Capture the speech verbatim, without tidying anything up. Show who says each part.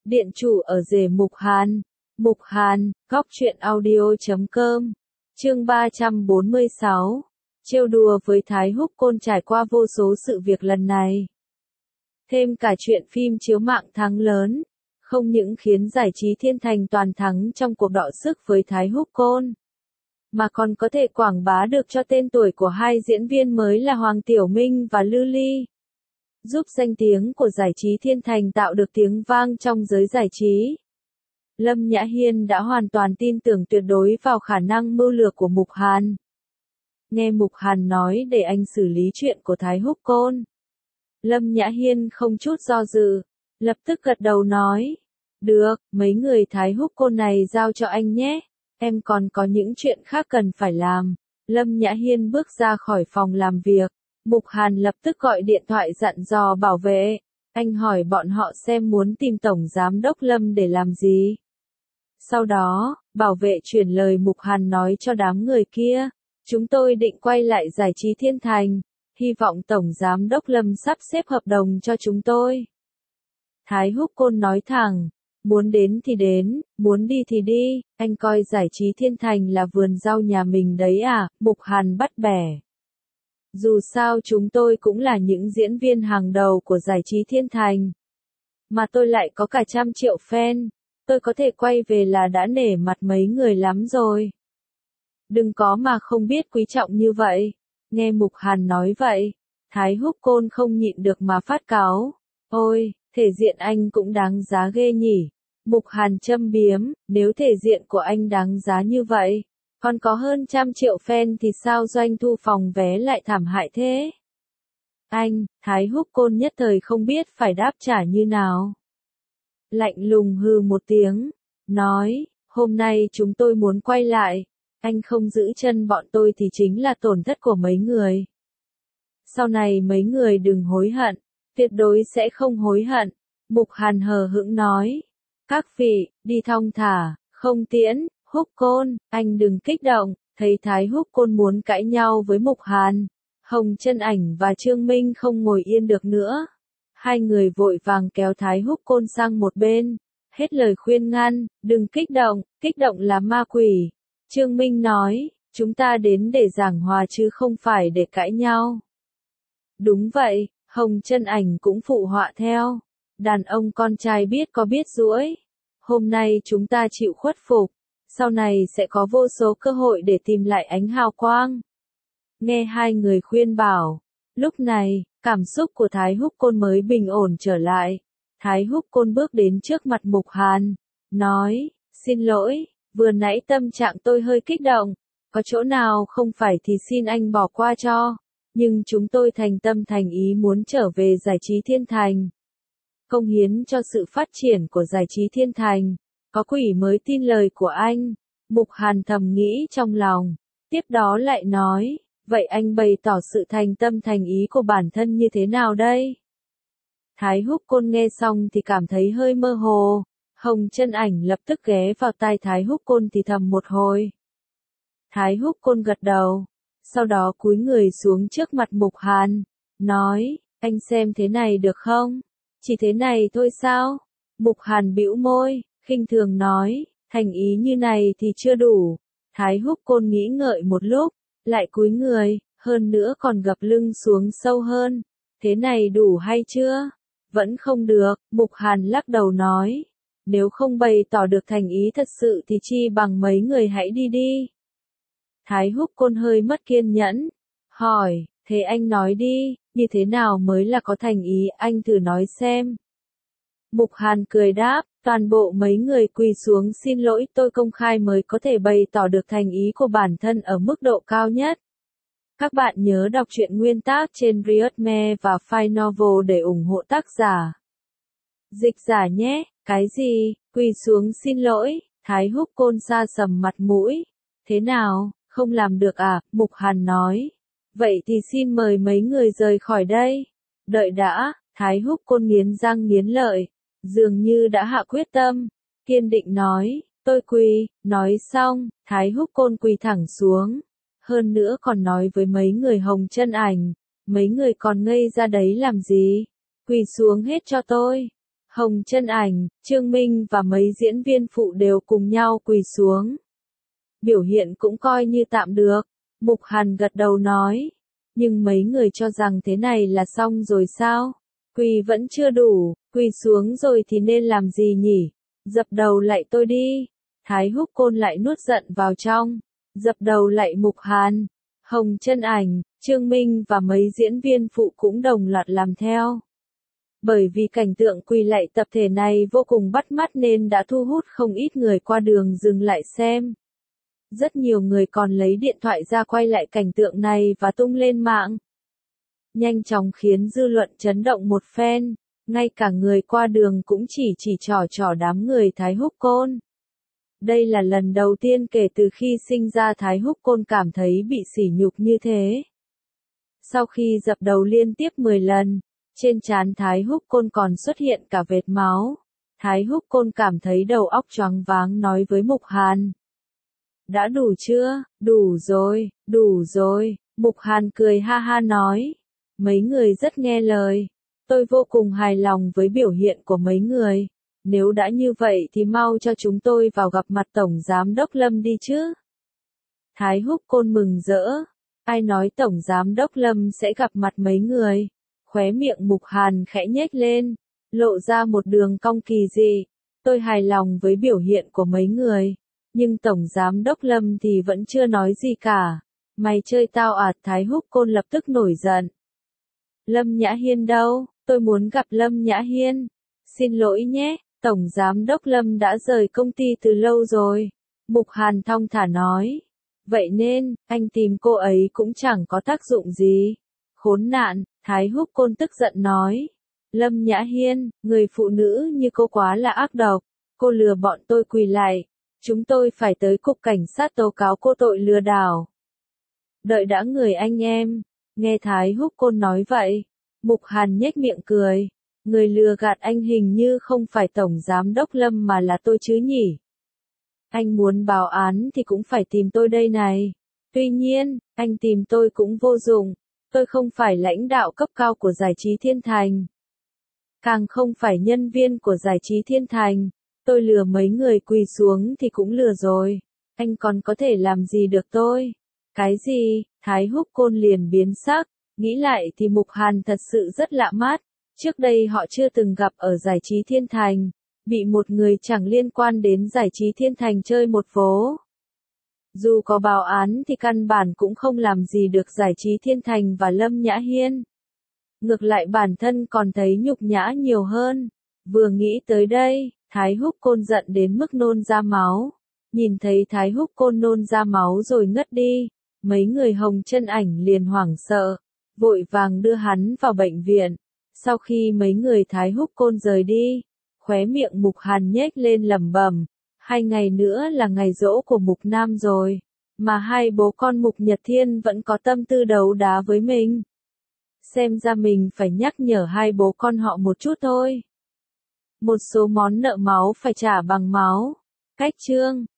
Speaker 1: Điện chủ ở rể Mục Hàn. Mục Hàn, góc truyện audio.com. Chương ba trăm bốn mươi sáu. Trêu đùa với Thái Húc Côn trải qua vô số sự việc lần này. Thêm cả chuyện phim chiếu mạng thắng lớn, không những khiến giải trí Thiên Thành toàn thắng trong cuộc đọ sức với Thái Húc Côn, mà còn có thể quảng bá được cho tên tuổi của hai diễn viên mới là Hoàng Tiểu Minh và Lư Ly, giúp danh tiếng của giải trí Thiên Thành tạo được tiếng vang trong giới giải trí. Lâm Nhã Hiên đã hoàn toàn tin tưởng tuyệt đối vào khả năng mưu lược của Mục Hàn. Nghe Mục Hàn nói để anh xử lý chuyện của Thái Húc Côn, Lâm Nhã Hiên không chút do dự, lập tức gật đầu nói, được, mấy người Thái Húc Côn này giao cho anh nhé, em còn có những chuyện khác cần phải làm. Lâm Nhã Hiên bước ra khỏi phòng làm việc, Mục Hàn lập tức gọi điện thoại dặn dò bảo vệ, anh hỏi bọn họ xem muốn tìm Tổng Giám đốc Lâm để làm gì. Sau đó, bảo vệ chuyển lời Mục Hàn nói cho đám người kia, chúng tôi định quay lại giải trí Thiên Thành, hy vọng Tổng Giám đốc Lâm sắp xếp hợp đồng cho chúng tôi. Thái Húc Côn nói thẳng, muốn đến thì đến, muốn đi thì đi, anh coi giải trí Thiên Thành là vườn rau nhà mình đấy à, Mục Hàn bắt bẻ. Dù sao chúng tôi cũng là những diễn viên hàng đầu của giải trí Thiên Thành. Mà tôi lại có cả trăm triệu fan, tôi có thể quay về là đã nể mặt mấy người lắm rồi. Đừng có mà không biết quý trọng như vậy. Nghe Mục Hàn nói vậy, Thái Húc Côn không nhịn được mà phát cáu. Ôi, thể diện anh cũng đáng giá ghê nhỉ. Mục Hàn châm biếm, nếu thể diện của anh đáng giá như vậy, còn có hơn trăm triệu fan thì sao doanh thu phòng vé lại thảm hại thế? Anh, Thái Húc Côn nhất thời không biết phải đáp trả như nào. Lạnh lùng hừ một tiếng, nói, hôm nay chúng tôi muốn quay lại, anh không giữ chân bọn tôi thì chính là tổn thất của mấy người. Sau này mấy người đừng hối hận, tuyệt đối sẽ không hối hận. Mục Hàn hờ hững nói, các vị, đi thong thả, không tiễn. Húc Côn, anh đừng kích động. Thấy Thái Húc Côn muốn cãi nhau với Mục Hàn, Hồng Chân Ảnh và Trương Minh không ngồi yên được nữa. Hai người vội vàng kéo Thái Húc Côn sang một bên, hết lời khuyên ngăn, đừng kích động, kích động là ma quỷ. Trương Minh nói, chúng ta đến để giảng hòa chứ không phải để cãi nhau. Đúng vậy, Hồng Chân Ảnh cũng phụ họa theo. Đàn ông con trai biết có biết duỗi. Hôm nay chúng ta chịu khuất phục, sau này sẽ có vô số cơ hội để tìm lại ánh hào quang. Nghe hai người khuyên bảo, lúc này, cảm xúc của Thái Húc Côn mới bình ổn trở lại. Thái Húc Côn bước đến trước mặt Mục Hàn, nói, xin lỗi, vừa nãy tâm trạng tôi hơi kích động, có chỗ nào không phải thì xin anh bỏ qua cho, nhưng chúng tôi thành tâm thành ý muốn trở về giải trí Thiên Thành. Công hiến cho sự phát triển của giải trí Thiên Thành. Có quỷ mới tin lời của anh. Mục Hàn thầm nghĩ trong lòng. Tiếp đó lại nói, vậy anh bày tỏ sự thành tâm thành ý của bản thân như thế nào đây? Thái Húc Côn nghe xong thì cảm thấy hơi mơ hồ. Hồng Chân Ảnh lập tức ghé vào tai Thái Húc Côn thì thầm một hồi. Thái Húc Côn gật đầu. Sau đó cúi người xuống trước mặt Mục Hàn. Nói, anh xem thế này được không? Chỉ thế này thôi sao? Mục Hàn bĩu môi, khinh thường nói, thành ý như này thì chưa đủ. Thái Húc Côn nghĩ ngợi một lúc, lại cúi người, hơn nữa còn gập lưng xuống sâu hơn. Thế này đủ hay chưa? Vẫn không được, Mục Hàn lắc đầu nói. Nếu không bày tỏ được thành ý thật sự thì chi bằng mấy người hãy đi đi. Thái Húc Côn hơi mất kiên nhẫn, hỏi, thế anh nói đi, như thế nào mới là có thành ý, anh thử nói xem. Mục Hàn cười đáp, toàn bộ mấy người quỳ xuống xin lỗi tôi công khai mới có thể bày tỏ được thành ý của bản thân ở mức độ cao nhất. Các bạn nhớ đọc truyện nguyên tác trên Riotme và File Novel để ủng hộ tác giả. Dịch giả nhé, cái gì, quỳ xuống xin lỗi, Thái Húc Côn sa sầm mặt mũi. Thế nào, không làm được à, Mục Hàn nói. Vậy thì xin mời mấy người rời khỏi đây. Đợi đã, Thái Húc Côn nghiến răng nghiến lợi. Dường như đã hạ quyết tâm, kiên định nói, tôi quỳ, nói xong, Thái Húc Côn quỳ thẳng xuống, hơn nữa còn nói với mấy người Hồng Chân Ảnh, mấy người còn ngây ra đấy làm gì, quỳ xuống hết cho tôi. Hồng Chân Ảnh, Trương Minh và mấy diễn viên phụ đều cùng nhau quỳ xuống. Biểu hiện cũng coi như tạm được. Mục Hàn gật đầu nói. Nhưng mấy người cho rằng thế này là xong rồi sao? Quỳ vẫn chưa đủ, quỳ xuống rồi thì nên làm gì nhỉ? Dập đầu lạy tôi đi. Thái Húc Côn lại nuốt giận vào trong. Dập đầu lạy Mục Hàn. Hồng Chân Ảnh, Trương Minh và mấy diễn viên phụ cũng đồng loạt làm theo. Bởi vì cảnh tượng quỳ lạy tập thể này vô cùng bắt mắt nên đã thu hút không ít người qua đường dừng lại xem. Rất nhiều người còn lấy điện thoại ra quay lại cảnh tượng này và tung lên mạng. Nhanh chóng khiến dư luận chấn động một phen, ngay cả người qua đường cũng chỉ chỉ trỏ trỏ đám người Thái Húc Côn. Đây là lần đầu tiên kể từ khi sinh ra Thái Húc Côn cảm thấy bị sỉ nhục như thế. Sau khi dập đầu liên tiếp mười lần, trên trán Thái Húc Côn còn xuất hiện cả vệt máu. Thái Húc Côn cảm thấy đầu óc choáng váng nói với Mục Hàn. Đã đủ chưa? Đủ rồi, đủ rồi. Mục Hàn cười ha ha nói. Mấy người rất nghe lời. Tôi vô cùng hài lòng với biểu hiện của mấy người. Nếu đã như vậy thì mau cho chúng tôi vào gặp mặt Tổng Giám Đốc Lâm đi chứ. Thái Húc Côn mừng rỡ. Ai nói Tổng Giám Đốc Lâm sẽ gặp mặt mấy người? Khóe miệng Mục Hàn khẽ nhếch lên, lộ ra một đường cong kỳ dị. Tôi hài lòng với biểu hiện của mấy người. Nhưng Tổng Giám Đốc Lâm thì vẫn chưa nói gì cả. Mày chơi tao à? Thái Húc Côn lập tức nổi giận. Lâm Nhã Hiên đâu? Tôi muốn gặp Lâm Nhã Hiên. Xin lỗi nhé, Tổng Giám Đốc Lâm đã rời công ty từ lâu rồi. Mục Hàn thong thả nói. Vậy nên, anh tìm cô ấy cũng chẳng có tác dụng gì. Khốn nạn, Thái Húc Côn tức giận nói. Lâm Nhã Hiên, người phụ nữ như cô quá là ác độc. Cô lừa bọn tôi quỳ lại. Chúng tôi phải tới cục cảnh sát tố cáo cô tội lừa đảo. Đợi đã người anh em. Nghe Thái Húc Côn nói vậy, Mục Hàn nhếch miệng cười. Người lừa gạt anh hình như không phải Tổng Giám Đốc Lâm mà là tôi chứ nhỉ? Anh muốn báo án thì cũng phải tìm tôi đây này. Tuy nhiên, anh tìm tôi cũng vô dụng. Tôi không phải lãnh đạo cấp cao của Giải trí Thiên Thành. Càng không phải nhân viên của Giải trí Thiên Thành. Tôi lừa mấy người quỳ xuống thì cũng lừa rồi. Anh còn có thể làm gì được tôi? Cái gì? Thái Húc Côn liền biến sắc. Nghĩ lại thì Mục Hàn thật sự rất lạ mắt. Trước đây họ chưa từng gặp ở Giải trí Thiên Thành. Bị một người chẳng liên quan đến Giải trí Thiên Thành chơi một vố. Dù có báo án thì căn bản cũng không làm gì được Giải trí Thiên Thành và Lâm Nhã Hiên. Ngược lại bản thân còn thấy nhục nhã nhiều hơn. Vừa nghĩ tới đây, Thái Húc Côn giận đến mức nôn ra máu. Nhìn thấy Thái Húc Côn nôn ra máu rồi ngất đi, mấy người Hồng Chân Ảnh liền hoảng sợ, vội vàng đưa hắn vào bệnh viện. Sau khi mấy người Thái Húc Côn rời đi, khóe miệng Mục Hàn nhếch lên lẩm bẩm, hai ngày nữa là ngày giỗ của Mục Nam rồi, mà hai bố con Mục Nhật Thiên vẫn có tâm tư đấu đá với mình. Xem ra mình phải nhắc nhở hai bố con họ một chút thôi. Một số món nợ máu phải trả bằng máu. Cách chương